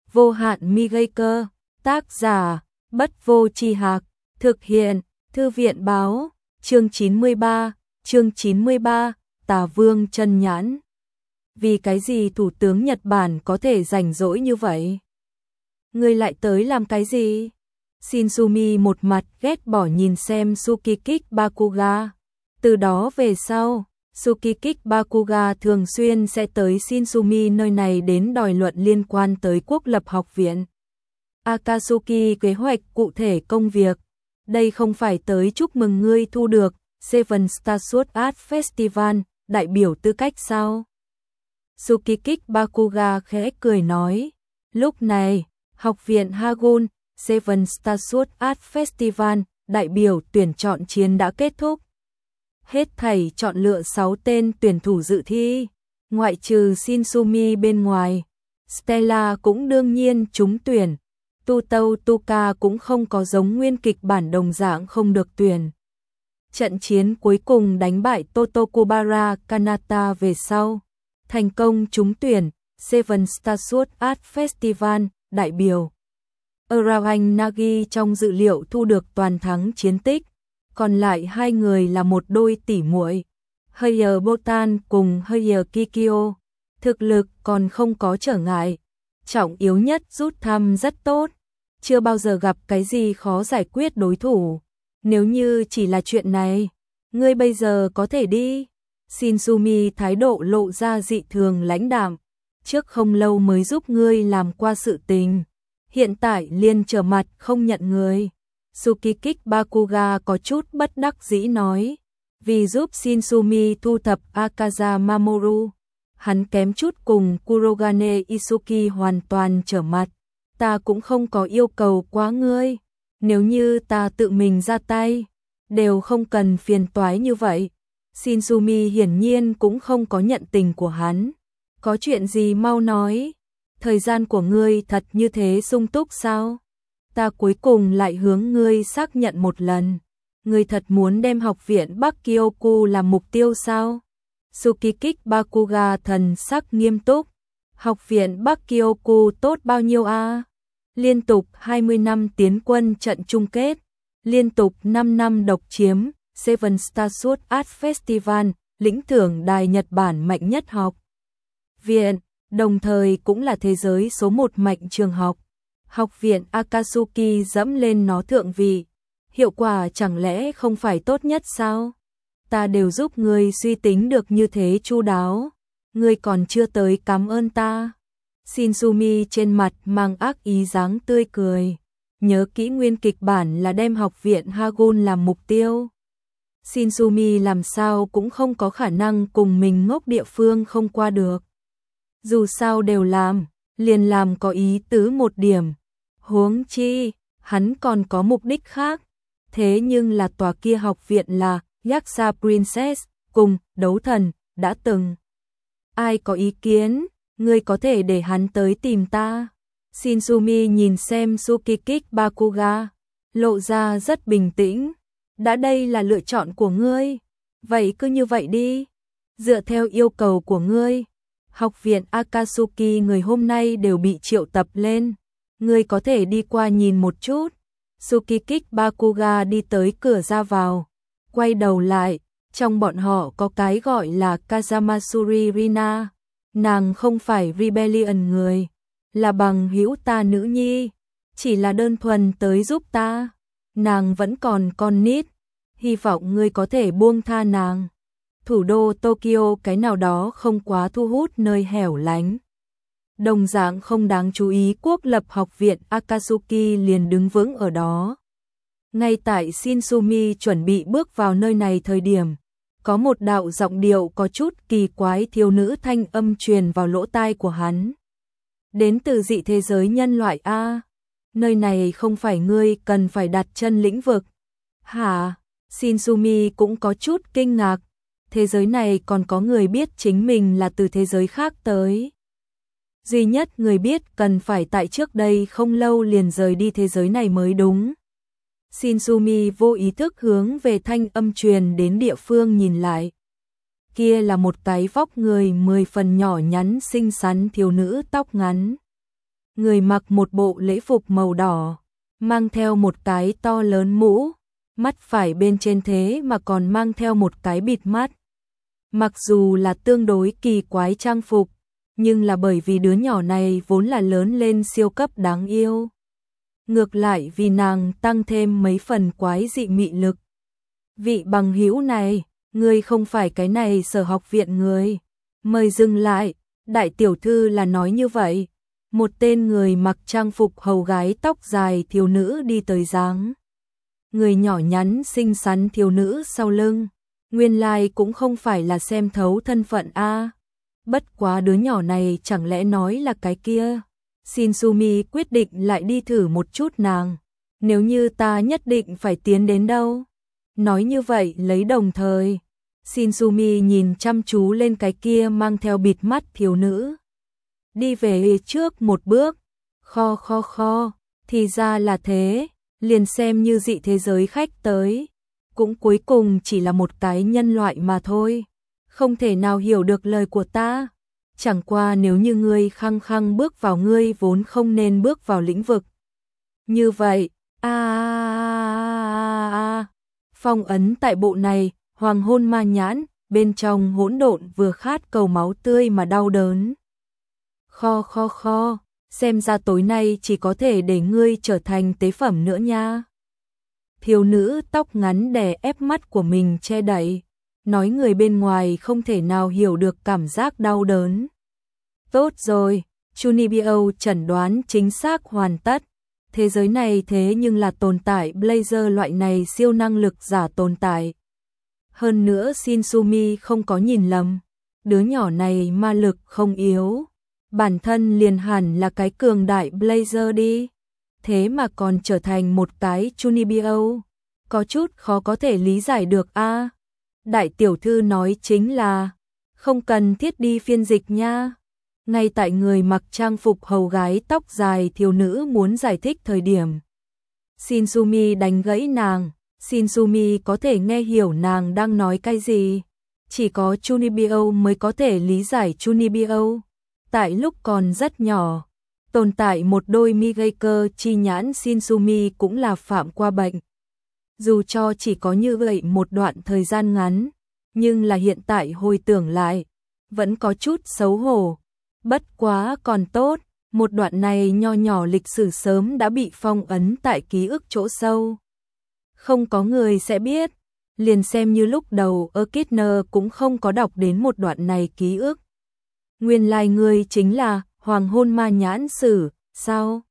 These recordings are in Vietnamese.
vô hạn mi gây cơ, tác giả, Bất Vô Tri Hạc, thực hiện, Thư viện báo, chương 93, Tà Vương Chân Nhãn. Vì cái gì Thủ tướng Nhật Bản có thể rảnh rỗi như vậy? Ngươi lại tới làm cái gì? Shinzumi một mặt ghét bỏ nhìn xem Tsukikik Bakuga. Từ đó về sau, Tsukikik Bakuga thường xuyên sẽ tới Shinzumi nơi này đến đòi luận liên quan tới quốc lập học viện. Akatsuki kế hoạch cụ thể công việc. Đây không phải tới chúc mừng ngươi thu được Seven Star Sword Art Festival, đại biểu tư cách sao? Tsukikik Bakuga khẽ cười nói. Lúc này, học viện Hagun, Seven Star Sword Art Festival, đại biểu tuyển chọn chiến đã kết thúc. Hết thảy chọn lựa 6 tên tuyển thủ dự thi, ngoại trừ Shinzumi bên ngoài. Stella cũng đương nhiên trúng tuyển. Tutou Tuka cũng không có giống nguyên kịch bản đồng dạng không được tuyển. Trận chiến cuối cùng đánh bại Totokubara Kanata về sau, thành công trúng tuyển Seven Star Sword Art Festival, đại biểu. Arahan Nagi trong dự liệu thu được toàn thắng chiến tích, còn lại hai người là một đôi tỉ muội, Heyer Botan cùng Heyer Kikyo, thực lực còn không có trở ngại, trọng yếu nhất rút thăm rất tốt, chưa bao giờ gặp cái gì khó giải quyết đối thủ. Nếu như chỉ là chuyện này, ngươi bây giờ có thể đi. Shinzumi thái độ lộ ra dị thường lãnh đạm, trước không lâu mới giúp ngươi làm qua sự tình, hiện tại liền trở mặt không nhận người. Tsukikik Bakuga có chút bất đắc dĩ nói, vì giúp Shinzumi thu thập Akaza Mamoru, hắn kém chút cùng Kurogane Isuki hoàn toàn trở mặt, ta cũng không có yêu cầu quá ngươi, nếu như ta tự mình ra tay, đều không cần phiền toái như vậy. Shinzumi hiển nhiên cũng không có nhận tình của hắn, có chuyện gì mau nói, thời gian của ngươi thật như thế sung túc sao? Ta cuối cùng lại hướng ngươi xác nhận một lần, ngươi thật muốn đem học viện Bắc Kyoku làm mục tiêu sao? Tsukikik Bakuga thần sắc nghiêm túc, học viện Bắc Kyoku tốt bao nhiêu a? Liên tục 20 năm tiến quân trận chung kết, liên tục 5 năm độc chiếm Seven Star Sword Art Festival, lĩnh thưởng đài Nhật Bản mạnh nhất học viện, đồng thời cũng là thế giới số 1 mạnh trường học. Học viện Akatsuki dẫm lên nó thượng vị, hiệu quả chẳng lẽ không phải tốt nhất sao? Ta đều giúp ngươi suy tính được như thế chu đáo, ngươi còn chưa tới cảm ơn ta. Shinzumi trên mặt mang ác ý dáng tươi cười, nhớ kỹ nguyên kịch bản là đem học viện Hagun làm mục tiêu. Shinzumi làm sao cũng không có khả năng cùng mình ngốc địa phương không qua được. Dù sao đều làm, liền làm có ý tứ một điểm. Huống chi, hắn còn có mục đích khác. Thế nhưng là tòa kia học viện là Yaksa Princess, cùng đấu thần, đã từng. Ai có ý kiến, ngươi có thể để hắn tới tìm ta. Shinzumi nhìn xem Tsukikik Bakuga, lộ ra rất bình tĩnh. Đã đây là lựa chọn của ngươi, vậy cứ như vậy đi. Dựa theo yêu cầu của ngươi, học viện Akatsuki người hôm nay đều bị triệu tập lên. Ngươi có thể đi qua nhìn một chút. Tsukikik Bakuga đi tới cửa ra vào, quay đầu lại, trong bọn họ có cái gọi là Kazamasuri Rina. Nàng không phải Rebellion người, là bằng hữu ta nữ nhi, chỉ là đơn thuần tới giúp ta. Nàng vẫn còn con nít, hy vọng ngươi có thể buông tha nàng. Thủ đô Tokyo cái nào đó không quá thu hút nơi hẻo lánh. Đồng dạng không đáng chú ý quốc lập học viện Akatsuki liền đứng vững ở đó. Ngay tại Shinzumi chuẩn bị bước vào nơi này thời điểm, có một đạo giọng điệu có chút kỳ quái thiếu nữ thanh âm truyền vào lỗ tai của hắn. Đến từ dị thế giới nhân loại a, nơi này không phải ngươi cần phải đặt chân lĩnh vực. Hả? Shinzumi cũng có chút kinh ngạc, thế giới này còn có người biết chính mình là từ thế giới khác tới. Duy nhất người biết cần phải tại trước đây không lâu liền rời đi thế giới này mới đúng. Shinzumi vô ý thức hướng về thanh âm truyền đến địa phương nhìn lại. Kia là một cái vóc người 10 phần nhỏ nhắn xinh xắn thiếu nữ tóc ngắn. Người mặc một bộ lễ phục màu đỏ, mang theo một cái to lớn mũ, mắt phải bên trên thế mà còn mang theo một cái bịt mắt. Mặc dù là tương đối kỳ quái trang phục, nhưng là bởi vì đứa nhỏ này vốn là lớn lên siêu cấp đáng yêu. Ngược lại vì nàng tăng thêm mấy phần quái dị mị lực. Vị bằng hữu này, ngươi không phải cái này Sở học viện người. Mời dừng lại, đại tiểu thư là nói như vậy. Một tên người mặc trang phục hầu gái tóc dài thiếu nữ đi tới dáng. Người nhỏ nhắn xinh xắn thiếu nữ sau lưng. Nguyên lai cũng không phải là xem thấu thân phận a. Bất quá đứa nhỏ này chẳng lẽ nói là cái kia. Shinsumi quyết định lại đi thử một chút nàng. Nếu như ta nhất định phải tiến đến đâu. Nói như vậy lấy đồng thời. Shinsumi nhìn chăm chú lên cái kia mang theo bịt mắt thiếu nữ. Đi về trước một bước. Kho. Thì ra là thế. Liền xem như dị thế giới khách tới. Cũng cuối cùng chỉ là một cái nhân loại mà thôi. Không thể nào hiểu được lời của ta. Chẳng qua nếu như ngươi khăng khăng bước vào ngươi vốn không nên bước vào lĩnh vực. Như vậy, phong ấn tại bộ này, hoàng hôn ma nhãn, bên trong hỗn độn vừa khát cầu máu tươi mà đau đớn. Kho, xem ra tối nay chỉ có thể để ngươi trở thành tế phẩm nữa nha. Thiếu nữ tóc ngắn đè ép mắt của mình che đậy, nói người bên ngoài không thể nào hiểu được cảm giác đau đớn. Tốt rồi, Chunibyo chẩn đoán chính xác hoàn tất. Thế giới này thế nhưng là tồn tại Blazer loại này siêu năng lực giả tồn tại. Hơn nữa Shinsumi không có nhìn lầm, đứa nhỏ này ma lực không yếu, bản thân liền hẳn là cái cường đại Blazer đi. Thế mà còn trở thành một cái Chunibyo, có chút khó có thể lý giải được a. Đại tiểu thư nói chính là không cần thiết đi phiên dịch nha. Ngay tại người mặc trang phục hầu gái tóc dài thiếu nữ muốn giải thích thời điểm, Shinsumi đánh gãy nàng. Shinsumi có thể nghe hiểu nàng đang nói cái gì, chỉ có Chunibyo mới có thể lý giải Chunibyo. Tại lúc còn rất nhỏ, tồn tại một đôi mi gây cơ chi nhãn Shinsumi cũng là phạm qua bệnh. Dù cho chỉ có như vậy một đoạn thời gian ngắn, nhưng là hiện tại hồi tưởng lại, vẫn có chút xấu hổ. Bất quá còn tốt, một đoạn này nho nhỏ lịch sử sớm đã bị phong ấn tại ký ức chỗ sâu. Không có người sẽ biết, liền xem như lúc đầu Kirchner cũng không có đọc đến một đoạn này ký ức. Nguyên lai ngươi chính là hoàng hôn ma nhãn sử, sao?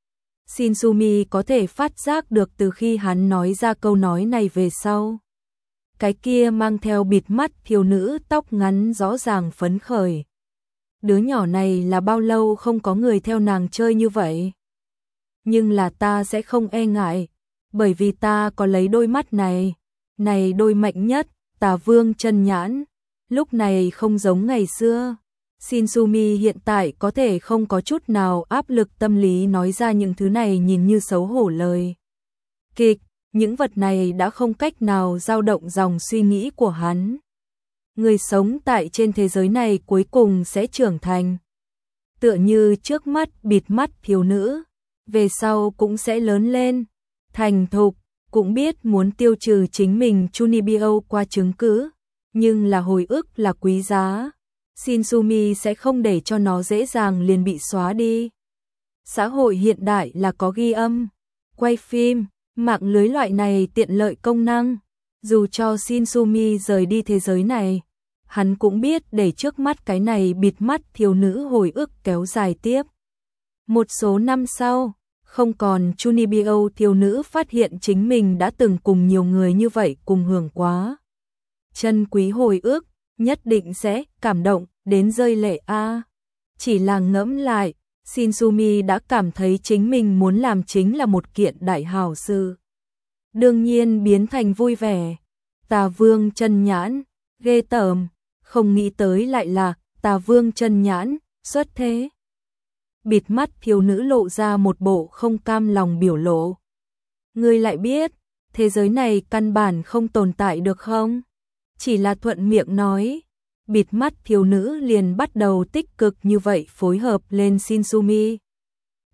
Shinsumi có thể phát giác được từ khi hắn nói ra câu nói này về sau. Cái kia mang theo bịt mắt thiếu nữ tóc ngắn rõ ràng phấn khởi. Đứa nhỏ này là bao lâu không có người theo nàng chơi như vậy? Nhưng là ta sẽ không e ngại, bởi vì ta có lấy đôi mắt này. Này đôi mạnh nhất, Tà Vương chân nhãn. Lúc này không giống ngày xưa. Shinsumi hiện tại có thể không có chút nào áp lực tâm lý nói ra những thứ này nhìn như xấu hổ lời kịch, những vật này đã không cách nào dao động dòng suy nghĩ của hắn. Người sống tại trên thế giới này cuối cùng sẽ trưởng thành. Tựa như trước mắt bịt mắt thiếu nữ, về sau cũng sẽ lớn lên, thành thục, cũng biết muốn tiêu trừ chính mình Chunibyo qua chứng cứ, nhưng là hồi ức là quý giá. Shinsumi sẽ không để cho nó dễ dàng liền bị xóa đi. Xã hội hiện đại là có ghi âm, quay phim, mạng lưới loại này tiện lợi công năng. Dù cho Shinsumi rời đi thế giới này, hắn cũng biết để trước mắt cái này bịt mắt thiếu nữ hồi ức kéo dài tiếp. Một số năm sau, không còn Chunibyo thiếu nữ phát hiện chính mình đã từng cùng nhiều người như vậy cùng hưởng quá chân quý hồi ức, nhất định sẽ cảm động đến rơi lệ a. Chỉ là ngẫm lại, Shinsumi đã cảm thấy chính mình muốn làm chính là một kiện đại hảo sự. Đương nhiên biến thành vui vẻ. Tà Vương chân nhãn, ghê tởm, không nghĩ tới lại là Tà Vương chân nhãn, xuất thế. Bịt mắt thiếu nữ lộ ra một bộ không cam lòng biểu lộ. Ngươi lại biết, thế giới này căn bản không tồn tại được không? Chỉ là thuận miệng nói. Bịt mắt thiếu nữ liền bắt đầu tích cực như vậy phối hợp lên Shinsumi.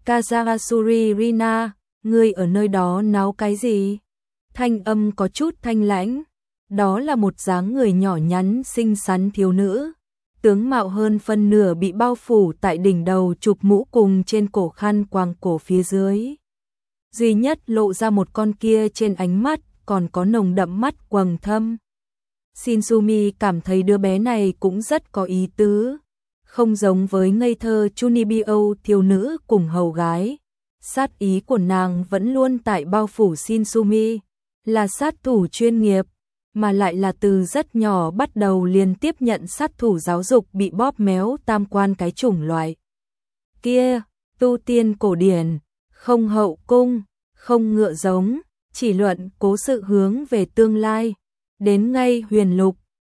Kazahasuri Rina, ngươi ở nơi đó náo cái gì? Thanh âm có chút thanh lãnh, đó là một dáng người nhỏ nhắn xinh xắn thiếu nữ. Tướng mạo hơn phân nửa bị bao phủ tại đỉnh đầu chụp mũ cùng trên cổ khăn quàng cổ phía dưới. Duy nhất lộ ra một con kia trên ánh mắt còn có nồng đậm mắt quầng thâm. Shinsumi cảm thấy đứa bé này cũng rất có ý tứ, không giống với ngây thơ Chunibyo thiếu nữ cùng hầu gái. Sát ý của nàng vẫn luôn tại bao phủ Shinsumi, là sát thủ chuyên nghiệp, mà lại là từ rất nhỏ bắt đầu liền tiếp nhận sát thủ giáo dục bị bóp méo tam quan cái chủng loại. Kia, tu tiên cổ điển, không hậu cung, không ngựa giống, chỉ luận cố sự hướng về tương lai. Đến ngay huyền lục,